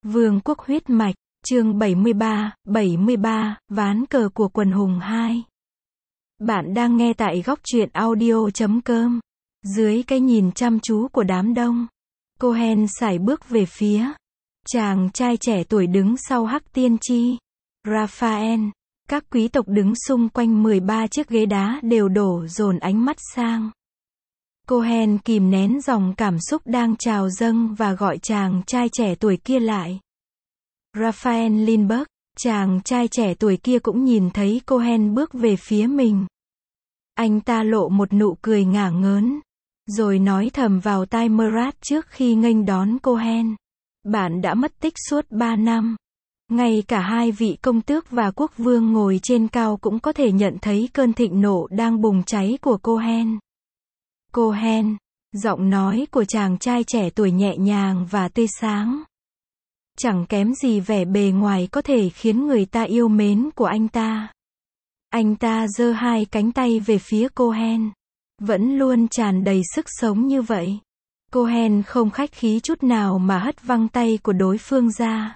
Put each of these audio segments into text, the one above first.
Vương quốc huyết mạch, chương 73, ván cờ của quần hùng 2. Bạn đang nghe tại góc truyện audio.com. Dưới cái nhìn chăm chú của đám đông, Cohen sải bước về phía chàng trai trẻ tuổi đứng sau Hắc Tiên Tri, Raphael. Các quý tộc đứng xung quanh 13 chiếc ghế đá đều đổ dồn ánh mắt sang. Cohen kìm nén dòng cảm xúc đang trào dâng và gọi chàng trai trẻ tuổi kia lại. Raphael Lindbergh, chàng trai trẻ tuổi kia cũng nhìn thấy Cohen bước về phía mình. Anh ta lộ một nụ cười ngả ngớn, rồi nói thầm vào tai Murat trước khi nghênh đón Cohen. Bạn đã mất tích suốt 3 năm. Ngay cả hai vị công tước và quốc vương ngồi trên cao cũng có thể nhận thấy cơn thịnh nộ đang bùng cháy của Cohen. Cohen, giọng nói của chàng trai trẻ tuổi nhẹ nhàng và tươi sáng. Chẳng kém gì vẻ bề ngoài có thể khiến người ta yêu mến của anh ta. Anh ta giơ hai cánh tay về phía Cohen. Vẫn luôn tràn đầy sức sống như vậy. Cohen không khách khí chút nào mà hất văng tay của đối phương ra.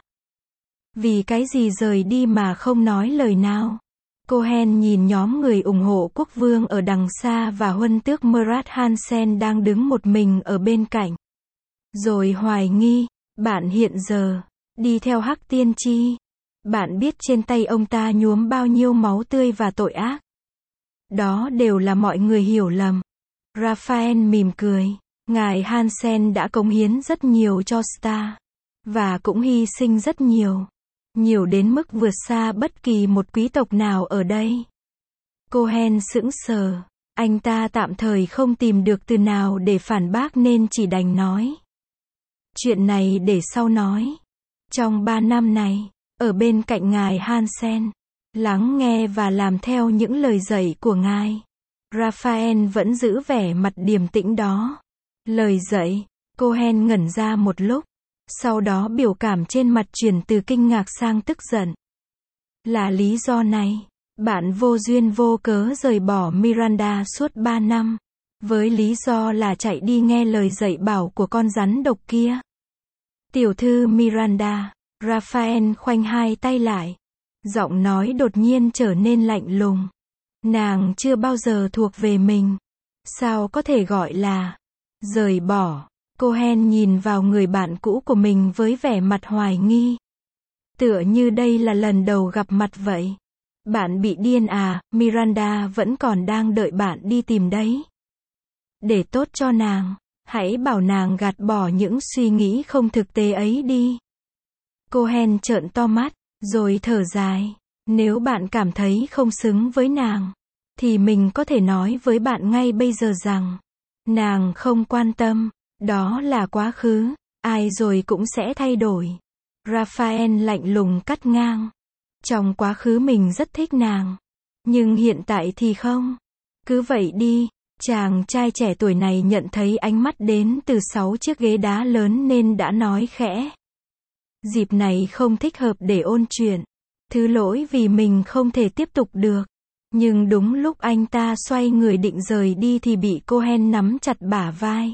Vì cái gì rời đi mà không nói lời nào? Cohen nhìn nhóm người ủng hộ quốc vương ở đằng xa và huân tước Murat Hansen đang đứng một mình ở bên cạnh. Rồi hoài nghi, bạn hiện giờ đi theo Hắc Tiên Tri. Bạn biết trên tay ông ta nhuốm bao nhiêu máu tươi và tội ác. Đó đều là mọi người hiểu lầm. Raphael mỉm cười. Ngài Hansen đã cống hiến rất nhiều cho Star. Và cũng hy sinh rất nhiều. Nhiều đến mức vượt xa bất kỳ một quý tộc nào ở đây. Cohen sững sờ. Anh ta tạm thời không tìm được từ nào để phản bác nên chỉ đành nói. Chuyện này để sau nói. Trong 3 năm này, ở bên cạnh ngài Hansen, lắng nghe và làm theo những lời dạy của ngài. Raphael vẫn giữ vẻ mặt điềm tĩnh đó. Lời dạy, Cohen ngẩn ra một lúc. Sau đó biểu cảm trên mặt chuyển từ kinh ngạc sang tức giận. Là lý do này, bạn vô duyên vô cớ rời bỏ Miranda suốt 3 năm. Với lý do là chạy đi nghe lời dạy bảo của con rắn độc kia. Tiểu thư Miranda, Raphael khoanh hai tay lại. Giọng nói đột nhiên trở nên lạnh lùng. Nàng chưa bao giờ thuộc về mình. Sao có thể gọi là rời bỏ? Cohen nhìn vào người bạn cũ của mình với vẻ mặt hoài nghi. Tựa như đây là lần đầu gặp mặt vậy. Bạn bị điên à? Miranda vẫn còn đang đợi bạn đi tìm đấy. Để tốt cho nàng, hãy bảo nàng gạt bỏ những suy nghĩ không thực tế ấy đi. Cohen trợn to mắt, rồi thở dài. Nếu bạn cảm thấy không xứng với nàng, thì mình có thể nói với bạn ngay bây giờ rằng, nàng không quan tâm, đó là quá khứ, ai rồi cũng sẽ thay đổi. Raphael lạnh lùng cắt ngang. Trong quá khứ mình rất thích nàng, nhưng hiện tại thì không. Cứ vậy đi. Chàng trai trẻ tuổi này nhận thấy ánh mắt đến từ 6 chiếc ghế đá lớn nên đã nói khẽ. Dịp này không thích hợp để ôn chuyện. Thứ lỗi vì mình không thể tiếp tục được. Nhưng đúng lúc anh ta xoay người định rời đi thì bị Cohen nắm chặt bả vai.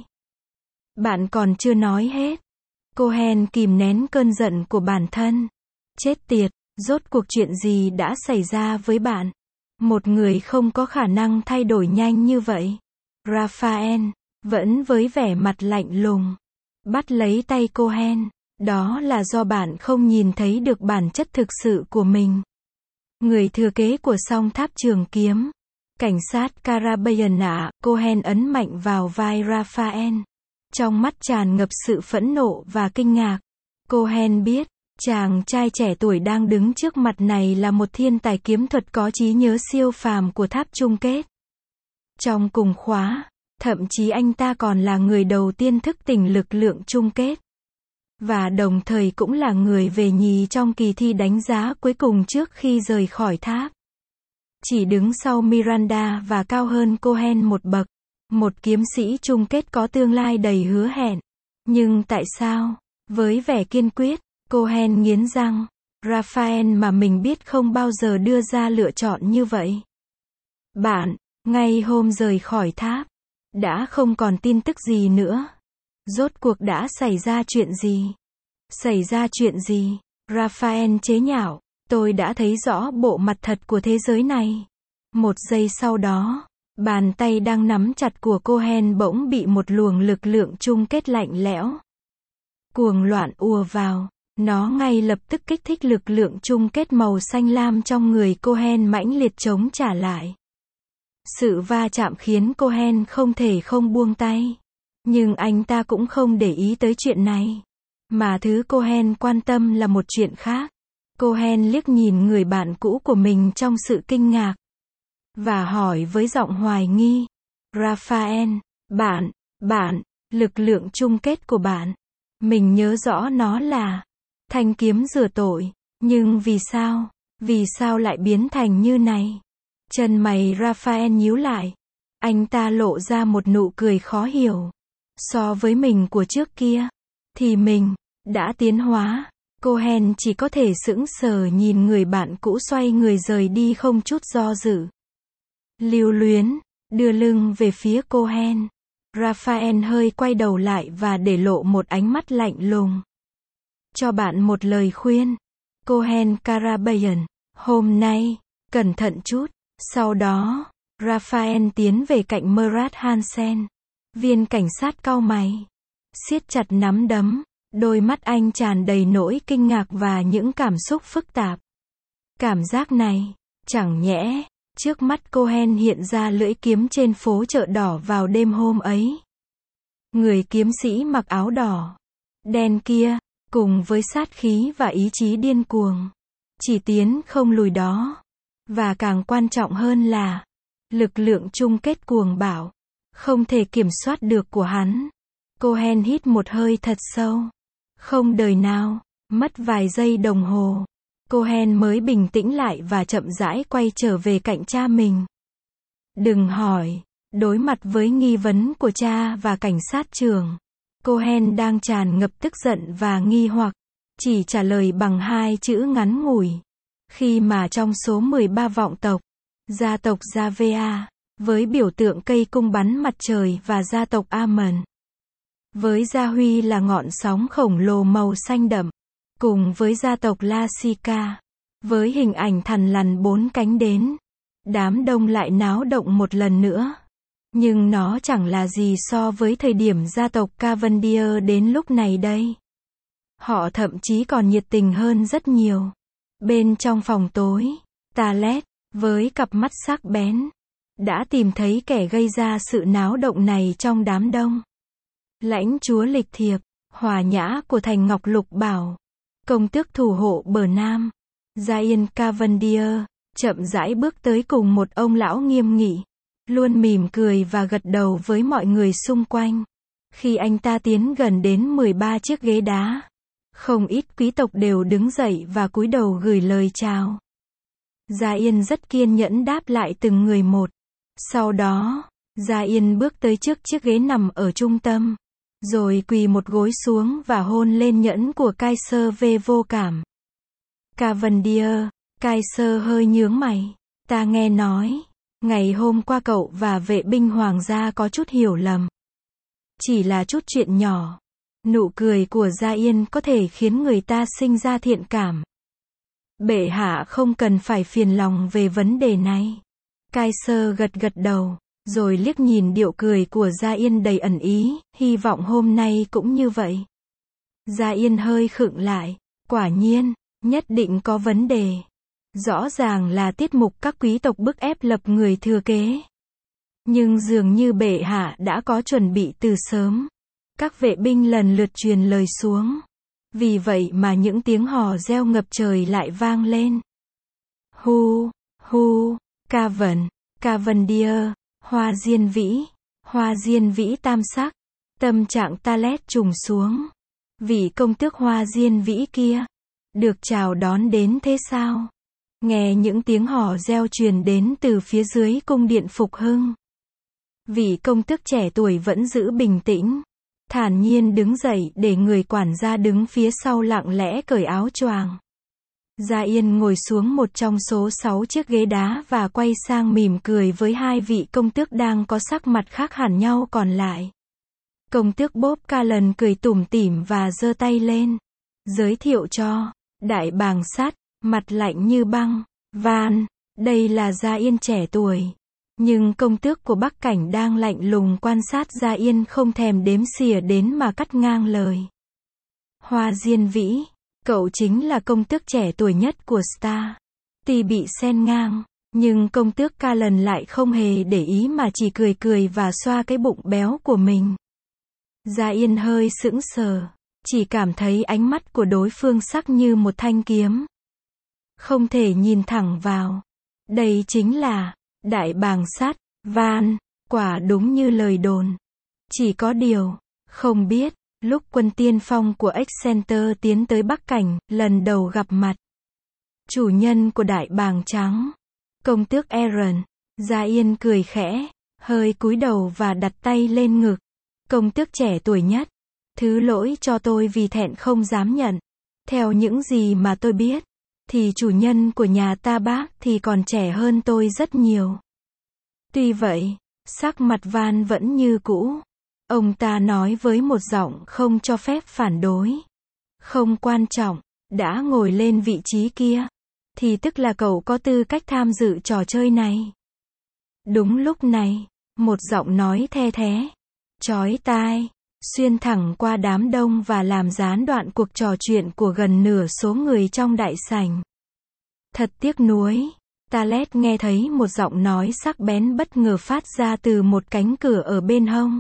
Bạn còn chưa nói hết. Cohen kìm nén cơn giận của bản thân. Chết tiệt, rốt cuộc chuyện gì đã xảy ra với bạn? Một người không có khả năng thay đổi nhanh như vậy. Raphael, vẫn với vẻ mặt lạnh lùng, bắt lấy tay Cohen. Đó là do bạn không nhìn thấy được bản chất thực sự của mình. Người thừa kế của song tháp trường kiếm. Cảnh sát Karabayan ạ. Cohen ấn mạnh vào vai Raphael. Trong mắt tràn ngập sự phẫn nộ và kinh ngạc. Cohen biết, chàng trai trẻ tuổi đang đứng trước mặt này là một thiên tài kiếm thuật có trí nhớ siêu phàm của tháp chung kết. Trong cùng khóa, thậm chí anh ta còn là người đầu tiên thức tỉnh lực lượng chung kết. Và đồng thời cũng là người về nhì trong kỳ thi đánh giá cuối cùng trước khi rời khỏi tháp. Chỉ đứng sau Miranda và cao hơn Cohen một bậc. Một kiếm sĩ chung kết có tương lai đầy hứa hẹn. Nhưng tại sao? Với vẻ kiên quyết, Cohen nghiến răng. Raphael mà mình biết không bao giờ đưa ra lựa chọn như vậy. Bạn, ngay hôm rời khỏi tháp, đã không còn tin tức gì nữa. Rốt cuộc đã xảy ra chuyện gì? Xảy ra chuyện gì? Raphael chế nhạo. Tôi đã thấy rõ bộ mặt thật của thế giới này. Một giây sau đó, bàn tay đang nắm chặt của Cohen bỗng bị một luồng lực lượng chung kết lạnh lẽo, cuồng loạn ùa vào. Nó ngay lập tức kích thích lực lượng chung kết màu xanh lam trong người Cohen mãnh liệt chống trả lại. Sự va chạm khiến Cohen không thể không buông tay. Nhưng anh ta cũng không để ý tới chuyện này. Mà thứ Cohen quan tâm là một chuyện khác. Cohen liếc nhìn người bạn cũ của mình trong sự kinh ngạc. Và hỏi với giọng hoài nghi. Raphael, bạn, lực lượng chung kết của bạn. Mình nhớ rõ nó là thanh kiếm rửa tội. Nhưng vì sao lại biến thành như này? Chân mày Raphael nhíu lại. Anh ta lộ ra một nụ cười khó hiểu. So với mình của trước kia, thì mình đã tiến hóa. Cohen chỉ có thể sững sờ nhìn người bạn cũ xoay người rời đi không chút do dự. Lưu luyến, đưa lưng về phía Cohen. Raphael hơi quay đầu lại và để lộ một ánh mắt lạnh lùng. Cho bạn một lời khuyên. Cohen Karabayan, hôm nay, cẩn thận chút. Sau đó, Raphael tiến về cạnh Murat Hansen. Viên cảnh sát cau mày, siết chặt nắm đấm. Đôi mắt anh tràn đầy nỗi kinh ngạc và những cảm xúc phức tạp. Cảm giác này, chẳng nhẽ, trước mắt Cohen hiện ra lưỡi kiếm trên phố chợ đỏ vào đêm hôm ấy. Người kiếm sĩ mặc áo đỏ, đen kia, cùng với sát khí và ý chí điên cuồng, chỉ tiến không lùi đó. Và càng quan trọng hơn là, lực lượng chung kết cuồng bạo, không thể kiểm soát được của hắn. Cohen hít một hơi thật sâu. Không đời nào, mất vài giây đồng hồ, Cohen mới bình tĩnh lại và chậm rãi quay trở về cạnh cha mình. Đừng hỏi. Đối mặt với nghi vấn của cha và cảnh sát trưởng, Cohen đang tràn ngập tức giận và nghi hoặc, chỉ trả lời bằng hai chữ ngắn ngủi. Khi mà trong số 13 vọng tộc, gia tộc Javea, với biểu tượng cây cung bắn mặt trời và gia tộc Amen, với gia huy là ngọn sóng khổng lồ màu xanh đậm, cùng với gia tộc Lasika, với hình ảnh thằn lằn 4 cánh đến, đám đông lại náo động một lần nữa. Nhưng nó chẳng là gì so với thời điểm gia tộc Cavendish đến lúc này đây. Họ thậm chí còn nhiệt tình hơn rất nhiều. Bên trong phòng tối, Talet, với cặp mắt sắc bén, đã tìm thấy kẻ gây ra sự náo động này trong đám đông. Lãnh chúa lịch thiệp, hòa nhã của thành Ngọc Lục Bảo, công tước thủ hộ bờ Nam, Giant Cavendish, chậm rãi bước tới cùng một ông lão nghiêm nghị, luôn mỉm cười và gật đầu với mọi người xung quanh. Khi anh ta tiến gần đến 13 chiếc ghế đá, không ít quý tộc đều đứng dậy và cúi đầu gửi lời chào. Gia Yên rất kiên nhẫn đáp lại từng người một. Sau đó, Gia Yên bước tới trước chiếc ghế nằm ở trung tâm, rồi quỳ một gối xuống và hôn lên nhẫn của Kaiser V vô cảm. Cavendish, Kaiser hơi nhướng mày. Ta nghe nói, ngày hôm qua cậu và vệ binh hoàng gia có chút hiểu lầm. Chỉ là chút chuyện nhỏ. Nụ cười của Gia Yên có thể khiến người ta sinh ra thiện cảm. Bệ hạ không cần phải phiền lòng về vấn đề này. Kaiser gật gật đầu, rồi liếc nhìn điệu cười của Gia Yên đầy ẩn ý, hy vọng hôm nay cũng như vậy. Gia Yên hơi khựng lại, quả nhiên, nhất định có vấn đề. Rõ ràng là tiết mục các quý tộc bức ép lập người thừa kế. Nhưng dường như bệ hạ đã có chuẩn bị từ sớm. Các vệ binh lần lượt truyền lời xuống. Vì vậy mà những tiếng hò reo ngập trời lại vang lên. Hu, hu, Cavendish, hoa diên vĩ tam sắc. Tâm trạng Talet trùng xuống. Vị công tước hoa diên vĩ kia, được chào đón đến thế sao? Nghe những tiếng hò reo truyền đến từ phía dưới cung điện Phục Hưng. Vị công tước trẻ tuổi vẫn giữ bình tĩnh, thản nhiên đứng dậy để người quản gia đứng phía sau lặng lẽ cởi áo choàng. Gia Yên ngồi xuống một trong số 6 chiếc ghế đá và quay sang mỉm cười với hai vị công tước đang có sắc mặt khác hẳn nhau còn lại. Công tước Bob Callan cười tủm tỉm và giơ tay lên. Giới thiệu cho đại bàng sắt, mặt lạnh như băng. Van, đây là Gia Yên trẻ tuổi. Nhưng công tước của Bắc Cảnh đang lạnh lùng quan sát Gia Yên không thèm đếm xỉa đến mà cắt ngang lời. Hoa Diên Vĩ, cậu chính là công tước trẻ tuổi nhất của Star. Tuy bị xen ngang, nhưng công tước Callan lại không hề để ý mà chỉ cười cười và xoa cái bụng béo của mình. Gia Yên hơi sững sờ, chỉ cảm thấy ánh mắt của đối phương sắc như một thanh kiếm. Không thể nhìn thẳng vào. Đây chính là đại bàng sắt, Van, quả đúng như lời đồn. Chỉ có điều, không biết, lúc quân tiên phong của Excenter tiến tới Bắc Cảnh, lần đầu gặp mặt. Chủ nhân của đại bàng trắng, công tước Aaron, Gia Yên cười khẽ, hơi cúi đầu và đặt tay lên ngực. Công tước trẻ tuổi nhất, thứ lỗi cho tôi vì thẹn không dám nhận. Theo những gì mà tôi biết, thì chủ nhân của nhà ta bác thì còn trẻ hơn tôi rất nhiều. Tuy vậy, sắc mặt Van vẫn như cũ. Ông ta nói với một giọng không cho phép phản đối. Không quan trọng, đã ngồi lên vị trí kia, thì tức là cậu có tư cách tham dự trò chơi này. Đúng lúc này, một giọng nói the thé, chói tai, xuyên thẳng qua đám đông và làm gián đoạn cuộc trò chuyện của gần nửa số người trong đại sảnh. Thật tiếc nuối, Talet nghe thấy một giọng nói sắc bén bất ngờ phát ra từ một cánh cửa ở bên hông.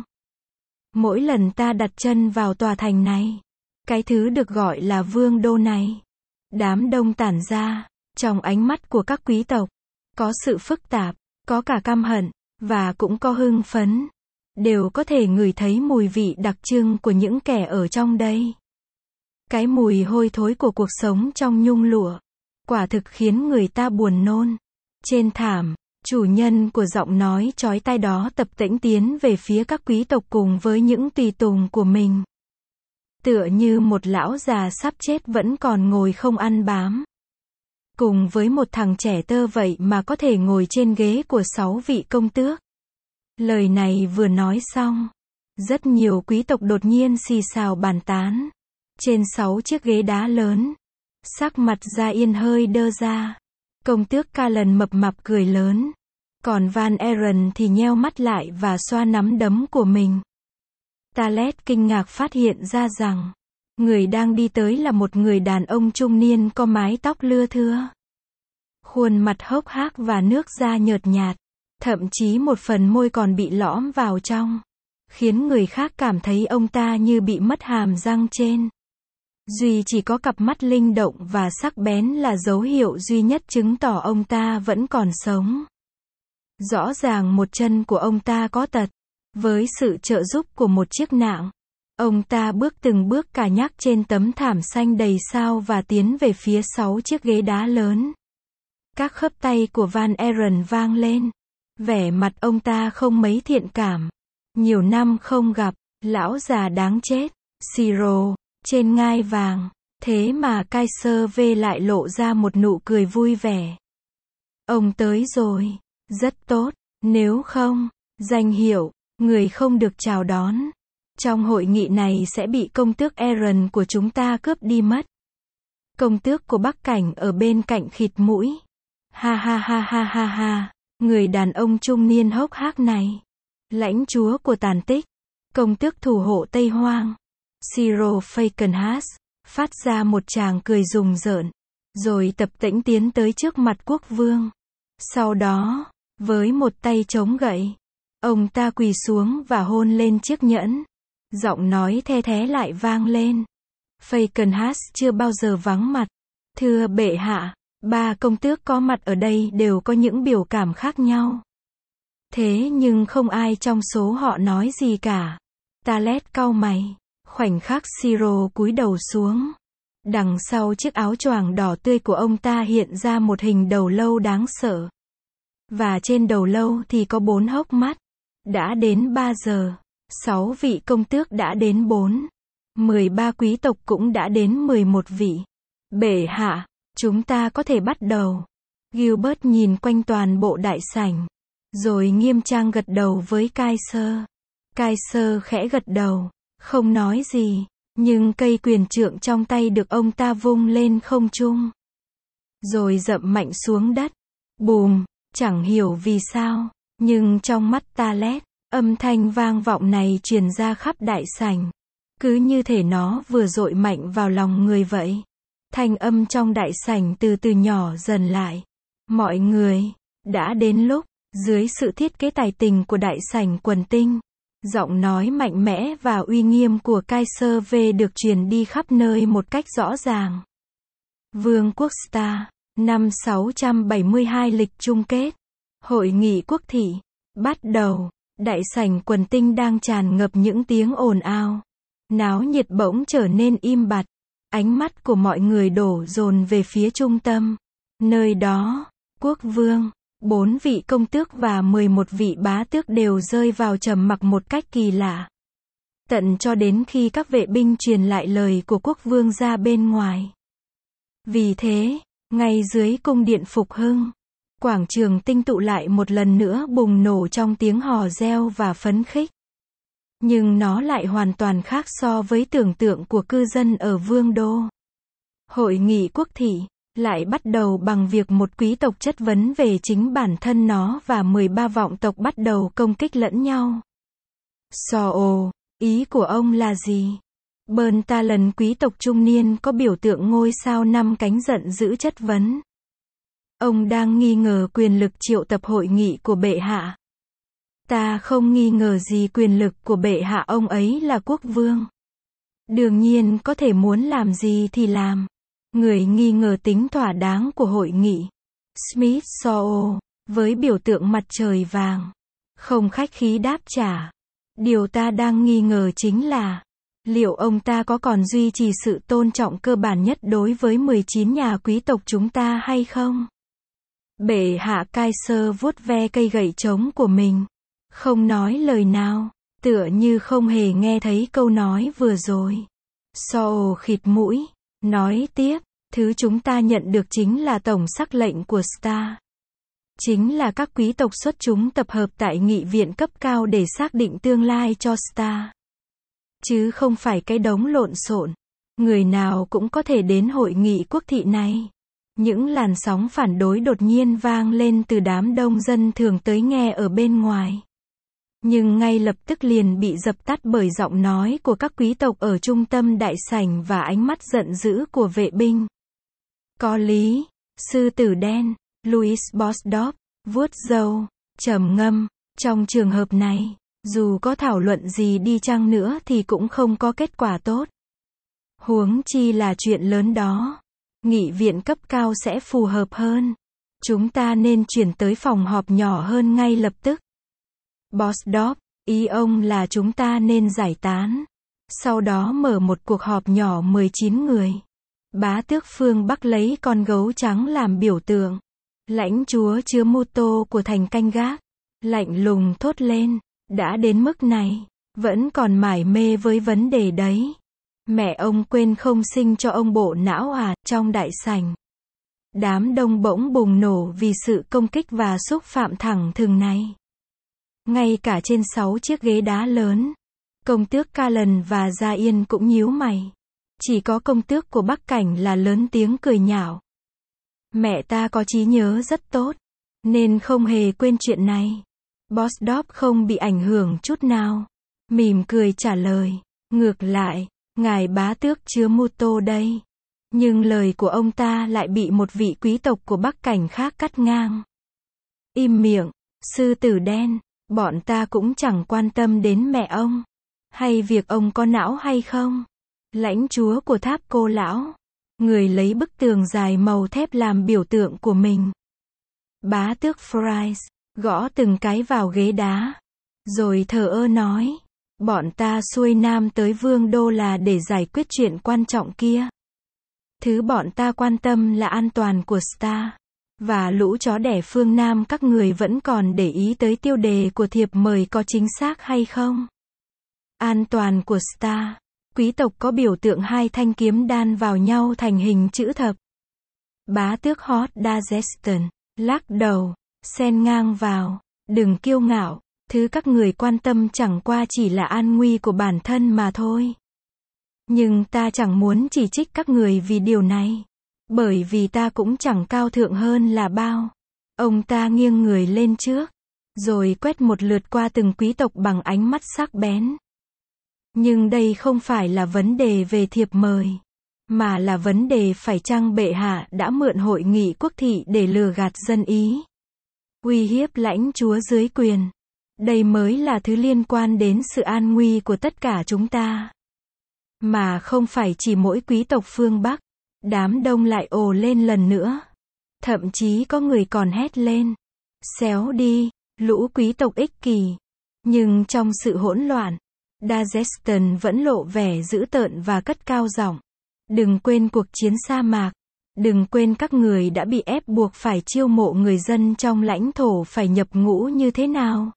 Mỗi lần ta đặt chân vào tòa thành này, cái thứ được gọi là vương đô này, đám đông tản ra, trong ánh mắt của các quý tộc, có sự phức tạp, có cả căm hận, và cũng có hưng phấn. Đều có thể ngửi thấy mùi vị đặc trưng của những kẻ ở trong đây. Cái mùi hôi thối của cuộc sống trong nhung lụa, quả thực khiến người ta buồn nôn. Trên thảm, chủ nhân của giọng nói chói tai đó tập tễnh tiến về phía các quý tộc cùng với những tùy tùng của mình. Tựa như một lão già sắp chết vẫn còn ngồi không ăn bám. Cùng với một thằng trẻ tơ vậy mà có thể ngồi trên ghế của 6 vị công tước. Lời này vừa nói xong, rất nhiều quý tộc đột nhiên xì xào bàn tán. Trên 6 chiếc ghế đá lớn, sắc mặt Gia Yên hơi đơ ra. Công tước Callan mập mạp cười lớn. Còn Van Aaron thì nheo mắt lại và xoa nắm đấm của mình. Talet kinh ngạc phát hiện ra rằng, người đang đi tới là một người đàn ông trung niên có mái tóc lưa thưa. Khuôn mặt hốc hác và nước da nhợt nhạt. Thậm chí một phần môi còn bị lõm vào trong, khiến người khác cảm thấy ông ta như bị mất hàm răng trên. Duy chỉ có cặp mắt linh động và sắc bén là dấu hiệu duy nhất chứng tỏ ông ta vẫn còn sống. Rõ ràng một chân của ông ta có tật. Với sự trợ giúp của một chiếc nạng, ông ta bước từng bước cà nhắc trên tấm thảm xanh đầy sao và tiến về phía 6 chiếc ghế đá lớn. Các khớp tay của Van Aaron vang lên. Vẻ mặt ông ta không mấy thiện cảm. Nhiều năm không gặp, lão già đáng chết. Siro, trên ngai vàng. Thế mà Kaiser V lại lộ ra một nụ cười vui vẻ. Ông tới rồi. Rất tốt. Nếu không, danh hiệu, người không được chào đón. Trong hội nghị này sẽ bị công tước Aaron của chúng ta cướp đi mất. Công tước của Bắc Cảnh ở bên cạnh khịt mũi. Ha ha ha ha ha ha. Người đàn ông trung niên hốc hác này. Lãnh chúa của tàn tích. Công tước thủ hộ Tây Hoang. Cyril Falkenhays. Phát ra một tràng cười rùng rợn. Rồi tập tễnh tiến tới trước mặt quốc vương. Sau đó, với một tay chống gậy, ông ta quỳ xuống và hôn lên chiếc nhẫn. Giọng nói the thé lại vang lên. Falkenhays chưa bao giờ vắng mặt. Thưa bệ hạ. 3 công tước có mặt ở đây đều có những biểu cảm khác nhau. Thế nhưng không ai trong số họ nói gì cả. Talet cau mày. Khoảnh khắc Siro cúi đầu xuống. Đằng sau chiếc áo choàng đỏ tươi của ông ta hiện ra một hình đầu lâu đáng sợ. Và trên đầu lâu thì có 4 hốc mắt. Đã đến 3 giờ. 6 vị công tước đã đến 4. 13 quý tộc cũng đã đến 11 vị. Bệ hạ. Chúng ta có thể bắt đầu. Gilbert nhìn quanh toàn bộ đại sảnh. Rồi nghiêm trang gật đầu với Kaiser. Kaiser khẽ gật đầu. Không nói gì. Nhưng cây quyền trượng trong tay được ông ta vung lên không trung. Rồi dậm mạnh xuống đất. Bùm, chẳng hiểu vì sao. Nhưng trong mắt Talet, âm thanh vang vọng này truyền ra khắp đại sảnh. Cứ như thể nó vừa dội mạnh vào lòng người vậy. Thanh âm trong đại sảnh từ từ nhỏ dần lại. Mọi người, đã đến lúc, dưới sự thiết kế tài tình của đại sảnh quần tinh, giọng nói mạnh mẽ và uy nghiêm của Kaiser V được truyền đi khắp nơi một cách rõ ràng. Vương quốc Star, năm 672 lịch chung kết. Hội nghị quốc thị, bắt đầu. Đại sảnh quần tinh đang tràn ngập những tiếng ồn ào. Náo nhiệt bỗng trở nên im bặt. Ánh mắt của mọi người đổ dồn về phía trung tâm. Nơi đó, quốc vương, 4 vị công tước và 11 vị bá tước đều rơi vào trầm mặc một cách kỳ lạ. Tận cho đến khi các vệ binh truyền lại lời của quốc vương ra bên ngoài. Vì thế, ngay dưới cung điện Phục Hưng, quảng trường tinh tụ lại một lần nữa bùng nổ trong tiếng hò reo và phấn khích. Nhưng nó lại hoàn toàn khác so với tưởng tượng của cư dân ở Vương đô. Hội nghị quốc thị lại bắt đầu bằng việc một quý tộc chất vấn về chính bản thân nó và 13 vọng tộc bắt đầu công kích lẫn nhau. Ồ, ý của ông là gì? Bern ta lần quý tộc trung niên có biểu tượng ngôi sao 5 cánh giận dữ chất vấn. Ông đang nghi ngờ quyền lực triệu tập hội nghị của bệ hạ. Ta không nghi ngờ gì quyền lực của bệ hạ, ông ấy là quốc vương. Đương nhiên có thể muốn làm gì thì làm. Người nghi ngờ tính thỏa đáng của hội nghị. Smith với biểu tượng mặt trời vàng. Không khách khí đáp trả. Điều ta đang nghi ngờ chính là, liệu ông ta có còn duy trì sự tôn trọng cơ bản nhất đối với 19 nhà quý tộc chúng ta hay không? Bệ hạ Kaiser vuốt ve cây gậy trống của mình. Không nói lời nào, tựa như không hề nghe thấy câu nói vừa rồi. Khịt mũi, nói tiếp, thứ chúng ta nhận được chính là tổng sắc lệnh của Star. Chính là các quý tộc xuất chúng tập hợp tại nghị viện cấp cao để xác định tương lai cho Star. Chứ không phải cái đống lộn xộn. Người nào cũng có thể đến hội nghị quốc thị này. Những làn sóng phản đối đột nhiên vang lên từ đám đông dân thường tới nghe ở bên ngoài. Nhưng ngay lập tức liền bị dập tắt bởi giọng nói của các quý tộc ở trung tâm đại sảnh và ánh mắt giận dữ của vệ binh. Có lý, sư tử đen, Louis Bosdorf, vuốt râu, trầm ngâm, trong trường hợp này, dù có thảo luận gì đi chăng nữa thì cũng không có kết quả tốt. Huống chi là chuyện lớn đó. Nghị viện cấp cao sẽ phù hợp hơn. Chúng ta nên chuyển tới phòng họp nhỏ hơn ngay lập tức. Bosdorf, ý ông là chúng ta nên giải tán. Sau đó mở một cuộc họp nhỏ 19 người. Bá tước phương Bắc lấy con gấu trắng làm biểu tượng. Lãnh chúa chứa mô tô của thành canh gác. Lạnh lùng thốt lên. Đã đến mức này, vẫn còn mải mê với vấn đề đấy. Mẹ ông quên không sinh cho ông bộ não à? Trong đại sảnh, đám đông bỗng bùng nổ vì sự công kích và xúc phạm thẳng thừng này. Ngay cả trên 6 chiếc ghế đá lớn, công tước Callan và Gia Yên cũng nhíu mày. Chỉ có công tước của Bắc Cảnh là lớn tiếng cười nhạo. Mẹ ta có trí nhớ rất tốt, nên không hề quên chuyện này. Bosdorf không bị ảnh hưởng chút nào. Mỉm cười trả lời. Ngược lại, ngài bá tước chứa mô tô đây. Nhưng lời của ông ta lại bị một vị quý tộc của Bắc Cảnh khác cắt ngang. Im miệng, sư tử đen, bọn ta cũng chẳng quan tâm đến mẹ ông. Hay việc ông có não hay không. Lãnh chúa của tháp cô lão. Người lấy bức tường dài màu thép làm biểu tượng của mình. Bá tước Fries gõ từng cái vào ghế đá. Rồi thờ ơ nói. Bọn ta xuôi nam tới Vương đô là để giải quyết chuyện quan trọng kia. Thứ bọn ta quan tâm là an toàn của Star. Và lũ chó đẻ phương Nam các người vẫn còn để ý tới tiêu đề của thiệp mời có chính xác hay không? An toàn của Star. Quý tộc có biểu tượng 2 thanh kiếm đan vào nhau thành hình chữ thập. Bá tước Hot Dageston lắc đầu, xen ngang vào. Đừng kiêu ngạo. Thứ các người quan tâm chẳng qua chỉ là an nguy của bản thân mà thôi. Nhưng ta chẳng muốn chỉ trích các người vì điều này. Bởi vì ta cũng chẳng cao thượng hơn là bao. Ông ta nghiêng người lên trước, rồi quét một lượt qua từng quý tộc bằng ánh mắt sắc bén. Nhưng đây không phải là vấn đề về thiệp mời, mà là vấn đề phải chăng bệ hạ đã mượn hội nghị quốc thị để lừa gạt dân Ý, uy hiếp lãnh chúa dưới quyền. Đây mới là thứ liên quan đến sự an nguy của tất cả chúng ta. Mà không phải chỉ mỗi quý tộc phương Bắc. Đám đông lại ồ lên lần nữa. Thậm chí có người còn hét lên. Xéo đi, lũ quý tộc ích kỷ. Nhưng trong sự hỗn loạn, Dagestan vẫn lộ vẻ dữ tợn và cất cao giọng. Đừng quên cuộc chiến sa mạc. Đừng quên các người đã bị ép buộc phải chiêu mộ người dân trong lãnh thổ phải nhập ngũ như thế nào.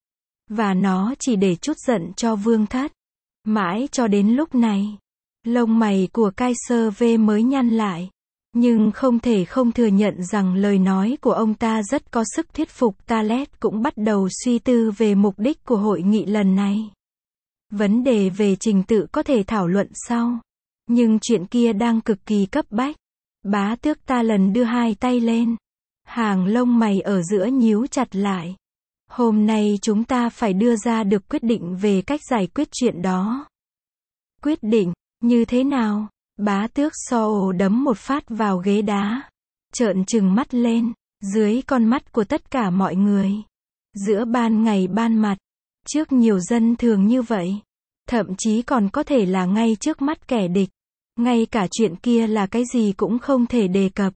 Và nó chỉ để trút giận cho vương thất. Mãi cho đến lúc này, lông mày của Kaiser V mới nhăn lại. Nhưng không thể không thừa nhận rằng lời nói của ông ta rất có sức thuyết phục. Talet cũng bắt đầu suy tư về mục đích của hội nghị lần này. Vấn đề về trình tự có thể thảo luận sau. Nhưng chuyện kia đang cực kỳ cấp bách. Bá tước ta lần đưa hai tay lên. Hàng lông mày ở giữa nhíu chặt lại. Hôm nay chúng ta phải đưa ra được quyết định về cách giải quyết chuyện đó. Quyết định, như thế nào? Bá tước Soo đấm một phát vào ghế đá. Trợn trừng mắt lên, dưới con mắt của tất cả mọi người. Giữa ban ngày ban mặt, trước nhiều dân thường như vậy. Thậm chí còn có thể là ngay trước mắt kẻ địch. Ngay cả chuyện kia là cái gì cũng không thể đề cập.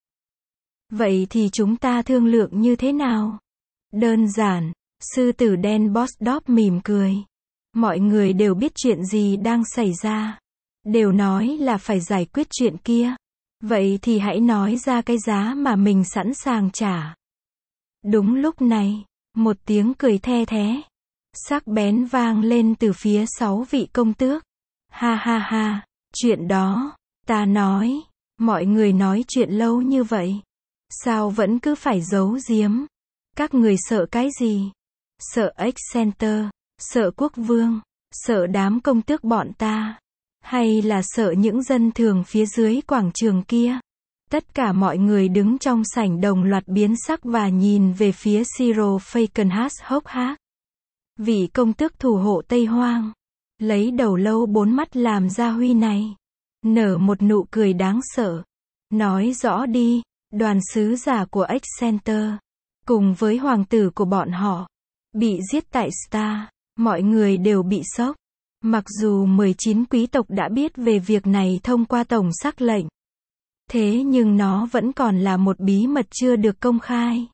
Vậy thì chúng ta thương lượng như thế nào? Đơn giản, sư tử đen Bosdorp mỉm cười. Mọi người đều biết chuyện gì đang xảy ra. Đều nói là phải giải quyết chuyện kia. Vậy thì hãy nói ra cái giá mà mình sẵn sàng trả. Đúng lúc này, một tiếng cười the thé, sắc bén vang lên từ phía 6 vị công tước. Ha ha ha, chuyện đó, ta nói, mọi người nói chuyện lâu như vậy. Sao vẫn cứ phải giấu giếm? Các người sợ cái gì? Sợ Exeter, sợ quốc vương, sợ đám công tước bọn ta, hay là sợ những dân thường phía dưới quảng trường kia? Tất cả mọi người đứng trong sảnh đồng loạt biến sắc và nhìn về phía Cyril Falkenhayn hốc hác. Vị công tước thủ hộ Tây Hoang, lấy đầu lâu 4 mắt làm gia huy này, nở một nụ cười đáng sợ. Nói rõ đi, đoàn sứ giả của Exeter, cùng với hoàng tử của bọn họ, bị giết tại Star. Mọi người đều bị sốc. Mặc dù 19 quý tộc đã biết về việc này thông qua tổng sắc lệnh. Thế nhưng nó vẫn còn là một bí mật chưa được công khai.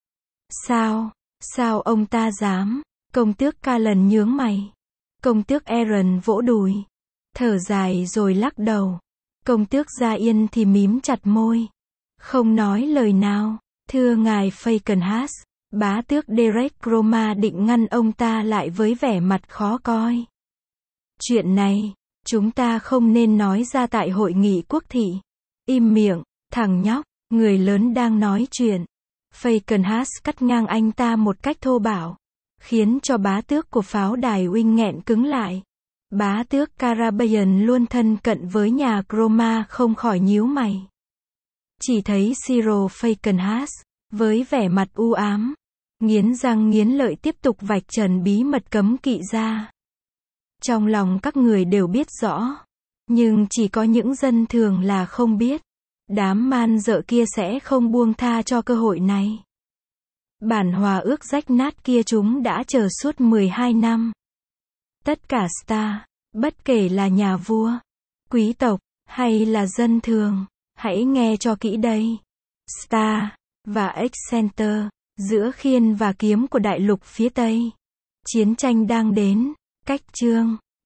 Sao ông ta dám? Công tước Callan nhướng mày. Công tước Aaron vỗ đùi. Thở dài rồi lắc đầu. Công tước Gia Yên thì mím chặt môi. Không nói lời nào. Thưa ngài Falkenhayn, bá tước Derek Roma định ngăn ông ta lại với vẻ mặt khó coi. Chuyện này, chúng ta không nên nói ra tại hội nghị quốc thị. Im miệng, thằng nhóc, người lớn đang nói chuyện. Falkenhayn cắt ngang anh ta một cách thô bạo, khiến cho bá tước của pháo đài Uinh nghẹn cứng lại. Bá tước Carabaian luôn thân cận với nhà Croma không khỏi nhíu mày. Chỉ thấy Cyril Falkenhayn, với vẻ mặt u ám, nghiến răng nghiến lợi tiếp tục vạch trần bí mật cấm kỵ ra. Trong lòng các người đều biết rõ, nhưng chỉ có những dân thường là không biết. Đám man dợ kia sẽ không buông tha cho cơ hội này. Bản hòa ước rách nát kia chúng đã chờ suốt 12 năm. Tất cả Star, bất kể là nhà vua, quý tộc, hay là dân thường, hãy nghe cho kỹ đây. Star và Exeter, giữa khiên và kiếm của đại lục phía Tây. Chiến tranh đang đến. Cách chương